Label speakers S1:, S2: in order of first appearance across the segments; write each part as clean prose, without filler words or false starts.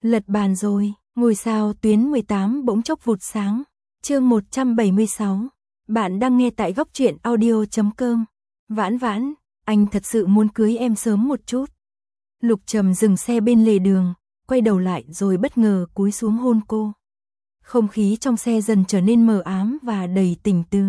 S1: Lật bàn rồi, ngôi sao tuyến 18 bỗng chốc vụt sáng. Chương 176. Bạn đang nghe tại góc truyện audio.com. Vãn Vãn, anh thật sự muốn cưới em sớm một chút. Lục Trầm dừng xe bên lề đường, quay đầu lại rồi bất ngờ cúi xuống hôn cô. Không khí trong xe dần trở nên mờ ám và đầy tình tứ.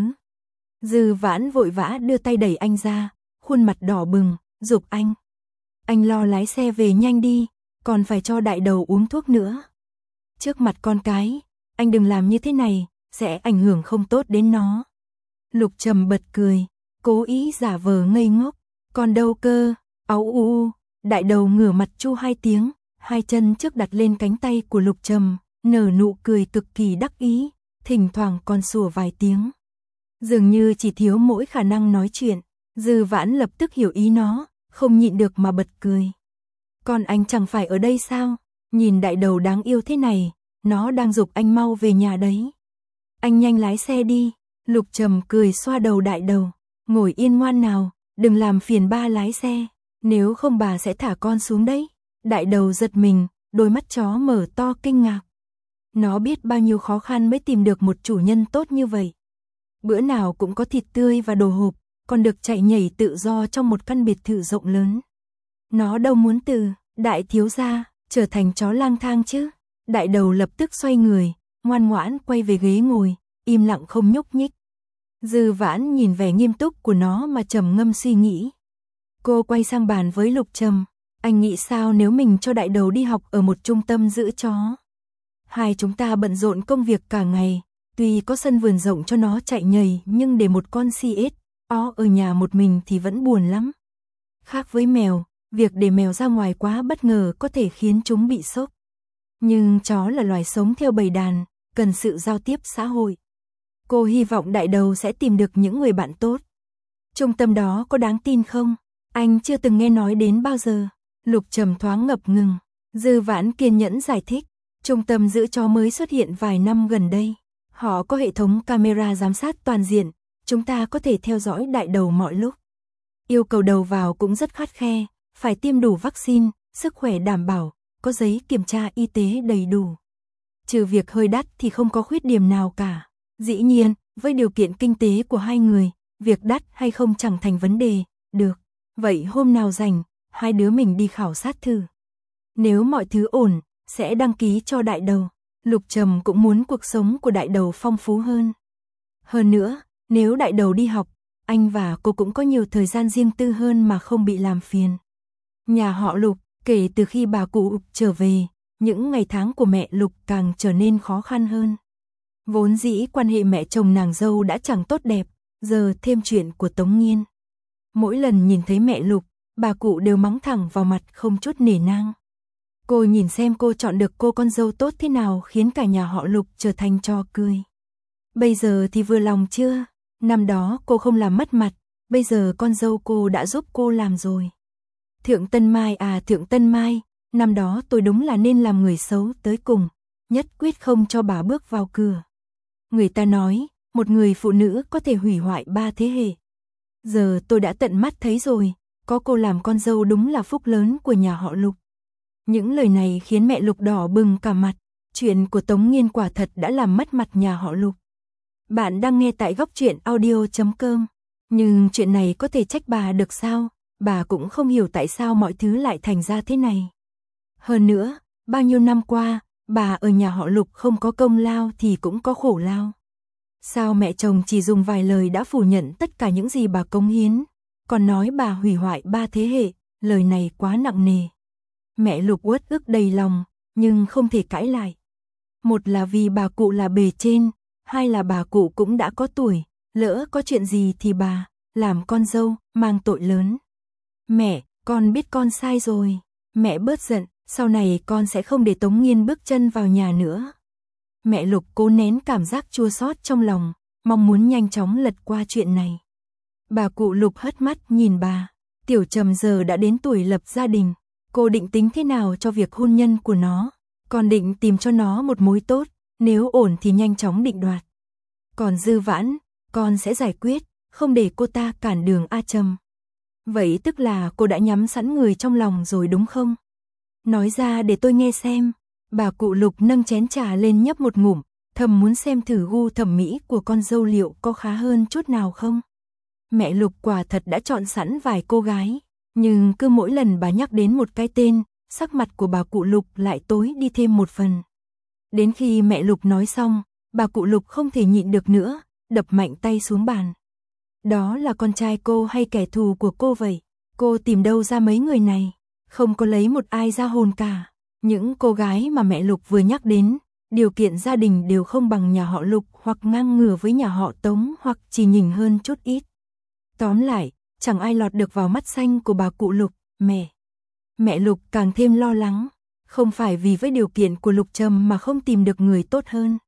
S1: Dư Vãn vội vã đưa tay đẩy anh ra, khuôn mặt đỏ bừng, giục anh. Anh lo lái xe về nhanh đi, còn phải cho đại đầu uống thuốc nữa. Trước mặt con cái, anh đừng làm như thế này, sẽ ảnh hưởng không tốt đến nó. Lục Trầm bật cười, cố ý giả vờ ngây ngốc. Còn đâu cơ, áu u. Đại đầu ngửa mặt chu hai tiếng, hai chân trước đặt lên cánh tay của Lục Trầm, nở nụ cười cực kỳ đắc ý, thỉnh thoảng còn sủa vài tiếng. Dường như chỉ thiếu mỗi khả năng nói chuyện, Dư Vãn lập tức hiểu ý nó, không nhịn được mà bật cười. Còn anh chẳng phải ở đây sao? Nhìn đại đầu đáng yêu thế này, nó đang giục anh mau về nhà đấy. Anh nhanh lái xe đi. Lục Trầm cười xoa đầu đại đầu. Ngồi yên ngoan nào, đừng làm phiền ba lái xe, nếu không bà sẽ thả con xuống đấy. Đại đầu giật mình, đôi mắt chó mở to kinh ngạc. Nó biết bao nhiêu khó khăn mới tìm được một chủ nhân tốt như vậy. Bữa nào cũng có thịt tươi và đồ hộp, còn được chạy nhảy tự do trong một căn biệt thự rộng lớn. Nó đâu muốn từ đại thiếu gia trở thành chó lang thang chứ. Đại đầu lập tức xoay người, ngoan ngoãn quay về ghế ngồi, im lặng không nhúc nhích. Dư Vãn nhìn vẻ nghiêm túc của nó mà trầm ngâm suy nghĩ. Cô quay sang bàn với Lục Trầm. Anh nghĩ sao nếu mình cho đại đầu đi học ở một trung tâm giữ chó? Hai chúng ta bận rộn công việc cả ngày, tuy có sân vườn rộng cho nó chạy nhảy nhưng để một con CS ở nhà một mình thì vẫn buồn lắm. Khác với mèo, việc để mèo ra ngoài quá bất ngờ có thể khiến chúng bị sốc. Nhưng chó là loài sống theo bầy đàn, cần sự giao tiếp xã hội. Cô hy vọng đại đầu sẽ tìm được những người bạn tốt. Trung tâm đó có đáng tin không? Anh chưa từng nghe nói đến bao giờ. Lục Trầm thoáng ngập ngừng. Dư Vãn kiên nhẫn giải thích. Trung tâm giữ chó mới xuất hiện vài năm gần đây. Họ có hệ thống camera giám sát toàn diện. Chúng ta có thể theo dõi đại đầu mọi lúc. Yêu cầu đầu vào cũng rất khắt khe. Phải tiêm đủ vaccine, sức khỏe đảm bảo, có giấy kiểm tra y tế đầy đủ. Trừ việc hơi đắt thì không có khuyết điểm nào cả. Dĩ nhiên, với điều kiện kinh tế của hai người, việc đắt hay không chẳng thành vấn đề. Được, vậy hôm nào rảnh, hai đứa mình đi khảo sát thử. Nếu mọi thứ ổn, sẽ đăng ký cho đại đầu. Lục Trầm cũng muốn cuộc sống của đại đầu phong phú hơn. Hơn nữa, nếu đại đầu đi học, anh và cô cũng có nhiều thời gian riêng tư hơn mà không bị làm phiền. Nhà họ Lục, kể từ khi bà cụ trở về, những ngày tháng của mẹ Lục càng trở nên khó khăn hơn. Vốn dĩ quan hệ mẹ chồng nàng dâu đã chẳng tốt đẹp, giờ thêm chuyện của Tống Nghiên. Mỗi lần nhìn thấy mẹ Lục, bà cụ đều mắng thẳng vào mặt không chút nể nang. Cô nhìn xem cô chọn được cô con dâu tốt thế nào khiến cả nhà họ Lục trở thành trò cười. Bây giờ thì vừa lòng chưa? Năm đó cô không làm mất mặt, bây giờ con dâu cô đã giúp cô làm rồi. Thượng Tân Mai à Thượng Tân Mai, năm đó tôi đúng là nên làm người xấu tới cùng, nhất quyết không cho bà bước vào cửa. Người ta nói, một người phụ nữ có thể hủy hoại 3 thế hệ. Giờ tôi đã tận mắt thấy rồi, có cô làm con dâu đúng là phúc lớn của nhà họ Lục. Những lời này khiến mẹ Lục đỏ bừng cả mặt, chuyện của Tống Nghiên quả thật đã làm mất mặt nhà họ Lục. Bạn đang nghe tại góc truyện audio.com, nhưng chuyện này có thể trách bà được sao? Bà cũng không hiểu tại sao mọi thứ lại thành ra thế này. Hơn nữa, bao nhiêu năm qua, bà ở nhà họ Lục không có công lao thì cũng có khổ lao. Sao mẹ chồng chỉ dùng vài lời đã phủ nhận tất cả những gì bà cống hiến, còn nói bà hủy hoại 3 thế hệ, lời này quá nặng nề. Mẹ Lục uất ức đầy lòng, nhưng không thể cãi lại. Một là vì bà cụ là bề trên, hai là bà cụ cũng đã có tuổi, lỡ có chuyện gì thì bà, làm con dâu, mang tội lớn. Mẹ, con biết con sai rồi. Mẹ bớt giận, sau này con sẽ không để Tống Nghiên bước chân vào nhà nữa. Mẹ Lục cố nén cảm giác chua xót trong lòng, mong muốn nhanh chóng lật qua chuyện này. Bà cụ Lục hất mắt nhìn bà. Tiểu Trầm giờ đã đến tuổi lập gia đình. Cô định tính thế nào cho việc hôn nhân của nó? Còn định tìm cho nó một mối tốt, nếu ổn thì nhanh chóng định đoạt. Còn Dư Vãn, con sẽ giải quyết, không để cô ta cản đường A Trầm. Vậy tức là cô đã nhắm sẵn người trong lòng rồi đúng không? Nói ra để tôi nghe xem. Bà cụ Lục nâng chén trà lên nhấp một ngụm, thầm muốn xem thử gu thẩm mỹ của con dâu liệu có khá hơn chút nào không. Mẹ Lục quả thật đã chọn sẵn vài cô gái, nhưng cứ mỗi lần bà nhắc đến một cái tên, sắc mặt của bà cụ Lục lại tối đi thêm một phần. Đến khi mẹ Lục nói xong, bà cụ Lục không thể nhịn được nữa, đập mạnh tay xuống bàn. Đó là con trai cô hay kẻ thù của cô vậy? Cô tìm đâu ra mấy người này? Không có lấy một ai ra hồn cả. Những cô gái mà mẹ Lục vừa nhắc đến, điều kiện gia đình đều không bằng nhà họ Lục hoặc ngang ngửa với nhà họ Tống hoặc chỉ nhỉnh hơn chút ít. Tóm lại, chẳng ai lọt được vào mắt xanh của bà cụ Lục. Mẹ Lục càng thêm lo lắng, không phải vì với điều kiện của Lục Trầm mà không tìm được người tốt hơn,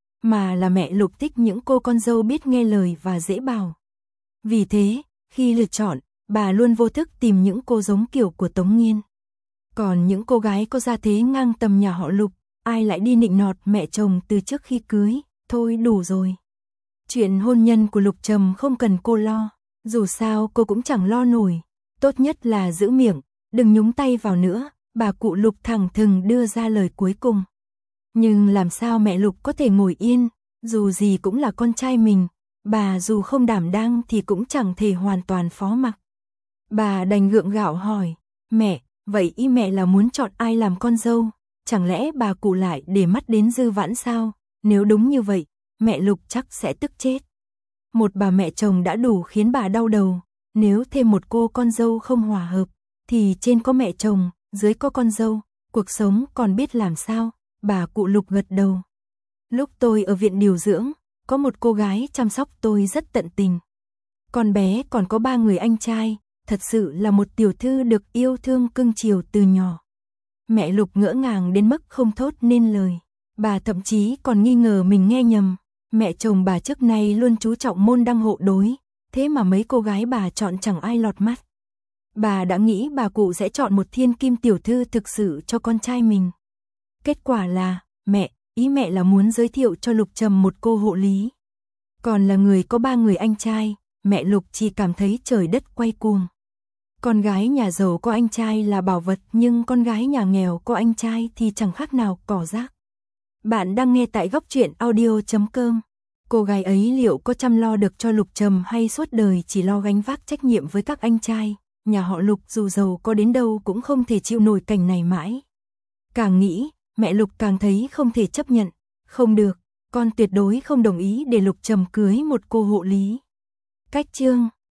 S1: mà là mẹ Lục thích những cô con dâu biết nghe lời và dễ bảo. Vì thế, khi lựa chọn, bà luôn vô thức tìm những cô giống kiểu của Tống Nghiên. Còn những cô gái có gia thế ngang tầm nhà họ Lục, ai lại đi nịnh nọt mẹ chồng từ trước khi cưới, thôi đủ rồi. Chuyện hôn nhân của Lục Trầm không cần cô lo, dù sao cô cũng chẳng lo nổi, tốt nhất là giữ miệng, đừng nhúng tay vào nữa, bà cụ Lục thẳng thừng đưa ra lời cuối cùng. Nhưng làm sao mẹ Lục có thể ngồi yên, dù gì cũng là con trai mình, bà dù không đảm đang thì cũng chẳng thể hoàn toàn phó mặc. Bà đành gượng gạo hỏi, mẹ, vậy ý mẹ là muốn chọn ai làm con dâu, chẳng lẽ bà cụ lại để mắt đến Dư Vãn sao? Nếu đúng như vậy, mẹ Lục chắc sẽ tức chết. Một bà mẹ chồng đã đủ khiến bà đau đầu, nếu thêm một cô con dâu không hòa hợp, thì trên có mẹ chồng, dưới có con dâu, cuộc sống còn biết làm sao? Bà cụ Lục gật đầu. Lúc tôi ở viện điều dưỡng, có một cô gái chăm sóc tôi rất tận tình. Con bé còn có 3 người anh trai, thật sự là một tiểu thư được yêu thương cưng chiều từ nhỏ. Mẹ Lục ngỡ ngàng đến mức không thốt nên lời. Bà thậm chí còn nghi ngờ mình nghe nhầm. Mẹ chồng bà trước nay luôn chú trọng môn đăng hộ đối, thế mà mấy cô gái bà chọn chẳng ai lọt mắt. Bà đã nghĩ bà cụ sẽ chọn một thiên kim tiểu thư thực sự cho con trai mình. Kết quả là, ý mẹ là muốn giới thiệu cho Lục Trầm một cô hộ lý. Còn là người có 3 người anh trai, mẹ Lục chỉ cảm thấy trời đất quay cuồng. Con gái nhà giàu có anh trai là bảo vật, nhưng con gái nhà nghèo có anh trai thì chẳng khác nào cỏ rác. Bạn đang nghe tại góc truyện audio.com. Cô gái ấy liệu có chăm lo được cho Lục Trầm hay suốt đời chỉ lo gánh vác trách nhiệm với các anh trai? Nhà họ Lục dù giàu có đến đâu cũng không thể chịu nổi cảnh này mãi. Càng nghĩ, mẹ Lục càng thấy không thể chấp nhận. Không được, con tuyệt đối không đồng ý để Lục Trầm cưới một cô hộ lý. Cách chương